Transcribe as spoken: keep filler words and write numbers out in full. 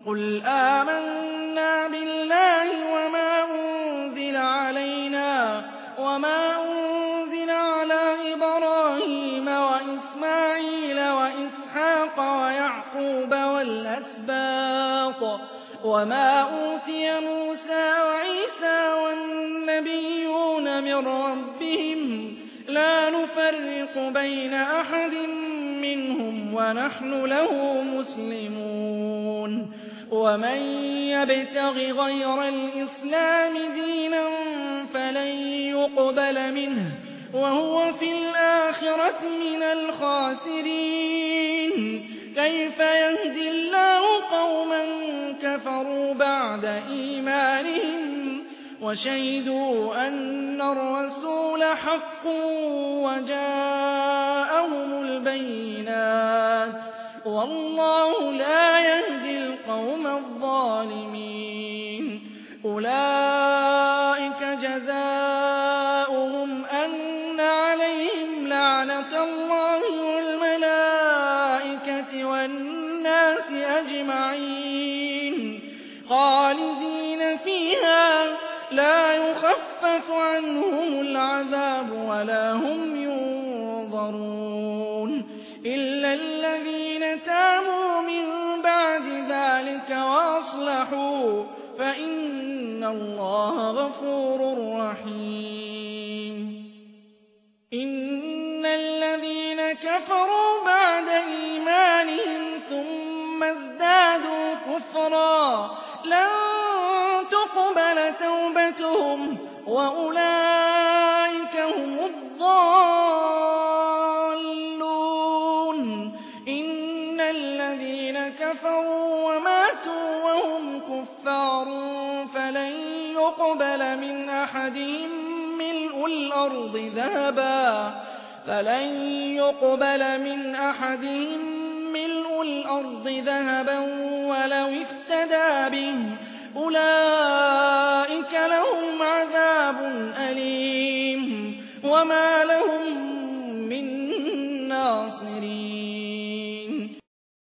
قُلْ آمَنَّا بِاللَّهِ وَمَا أُنزِلَ عَلَيْنَا وَمَا أُنزِلَ عَلَىٰ إِبْرَاهِيمَ وَإِسْمَاعِيلَ وَإِسْحَاقَ وَيَعْقُوبَ وَالْأَسْبَاطِ وَمَا أُوتِيَ مُوسَىٰ وَعِيسَىٰ وَالنَّبِيُّونَ مِن رَّبِّهِمْ لَا نُفَرِّقُ بَيْنَ أَحَدٍ مِّنْهُمْ وَنَحْنُ لَهُ مُسْلِمُونَ وَمَن يَبْتَغِ غَيْرَ الْإِسْلَامِ دِينًا فَلَن يُقْبَلَ مِنْهُ وَهُوَ فِي الْآخِرَةِ مِنَ الْخَاسِرِينَ كَيْفَ يَهْدِي اللَّهُ قَوْمًا كَفَرُوا بَعْدَ إِيمَانِهِمْ وَشَهِدُوا أَنَّ الرَّسُولَ حَقٌّ وَجَاءَهُمُ الْبَيِّنَاتُ ۚ وَاللَّهُ لَا يَهْدِي الْقَوْمَ الظَّالِمِينَ أُولَٰئِكَ جَزَاؤُهُمْ أَنَّ عَلَيْهِمْ لَعْنَةَ اللَّهِ وَالْمَلَائِكَةِ وَالنَّاسِ أَجْمَعِينَ خَالِدِينَ فِيهَا لَا يُخَفَّفُ عَنْهُمُ الْعَذَابُ وَلَا هُمْ يُنظَرُونَ إِلَّا الَّذِينَ تَابُوا مِن بَعْدِ ذَٰلِكَ وَأَصْلَحُوا فَإِنَّ اللَّهَ غَفُورٌ رَّحِيمٌ إِنَّ الَّذِينَ كَفَرُوا بَعْدَ إِيمَانِهِمْ ثُمَّ ازْدَادُوا كُفْرًا لَّن تُقْبَلَ تَوْبَتُهُمْ وَأُولَٰئِكَ هُمُ الضَّالُّونَ إِنَّ الَّذِينَ كَفَرُوا وَمَاتُوا وَهُمْ كُفَّارٌ فَلَن يُقْبَلَ مِنْ أَحَدِهِم مِّلْءُ الْأَرْضِ ذَهَبًا فَلَن يُقْبَلَ مِنْ أَحَدِهِم مِّلْءُ الْأَرْضِ ذَهَبًا وَلَوِ افْتَدَىٰ بِهِ أُولَٰئِكَ لَهُمْ عَذَابٌ أَلِيمٌ وَمَا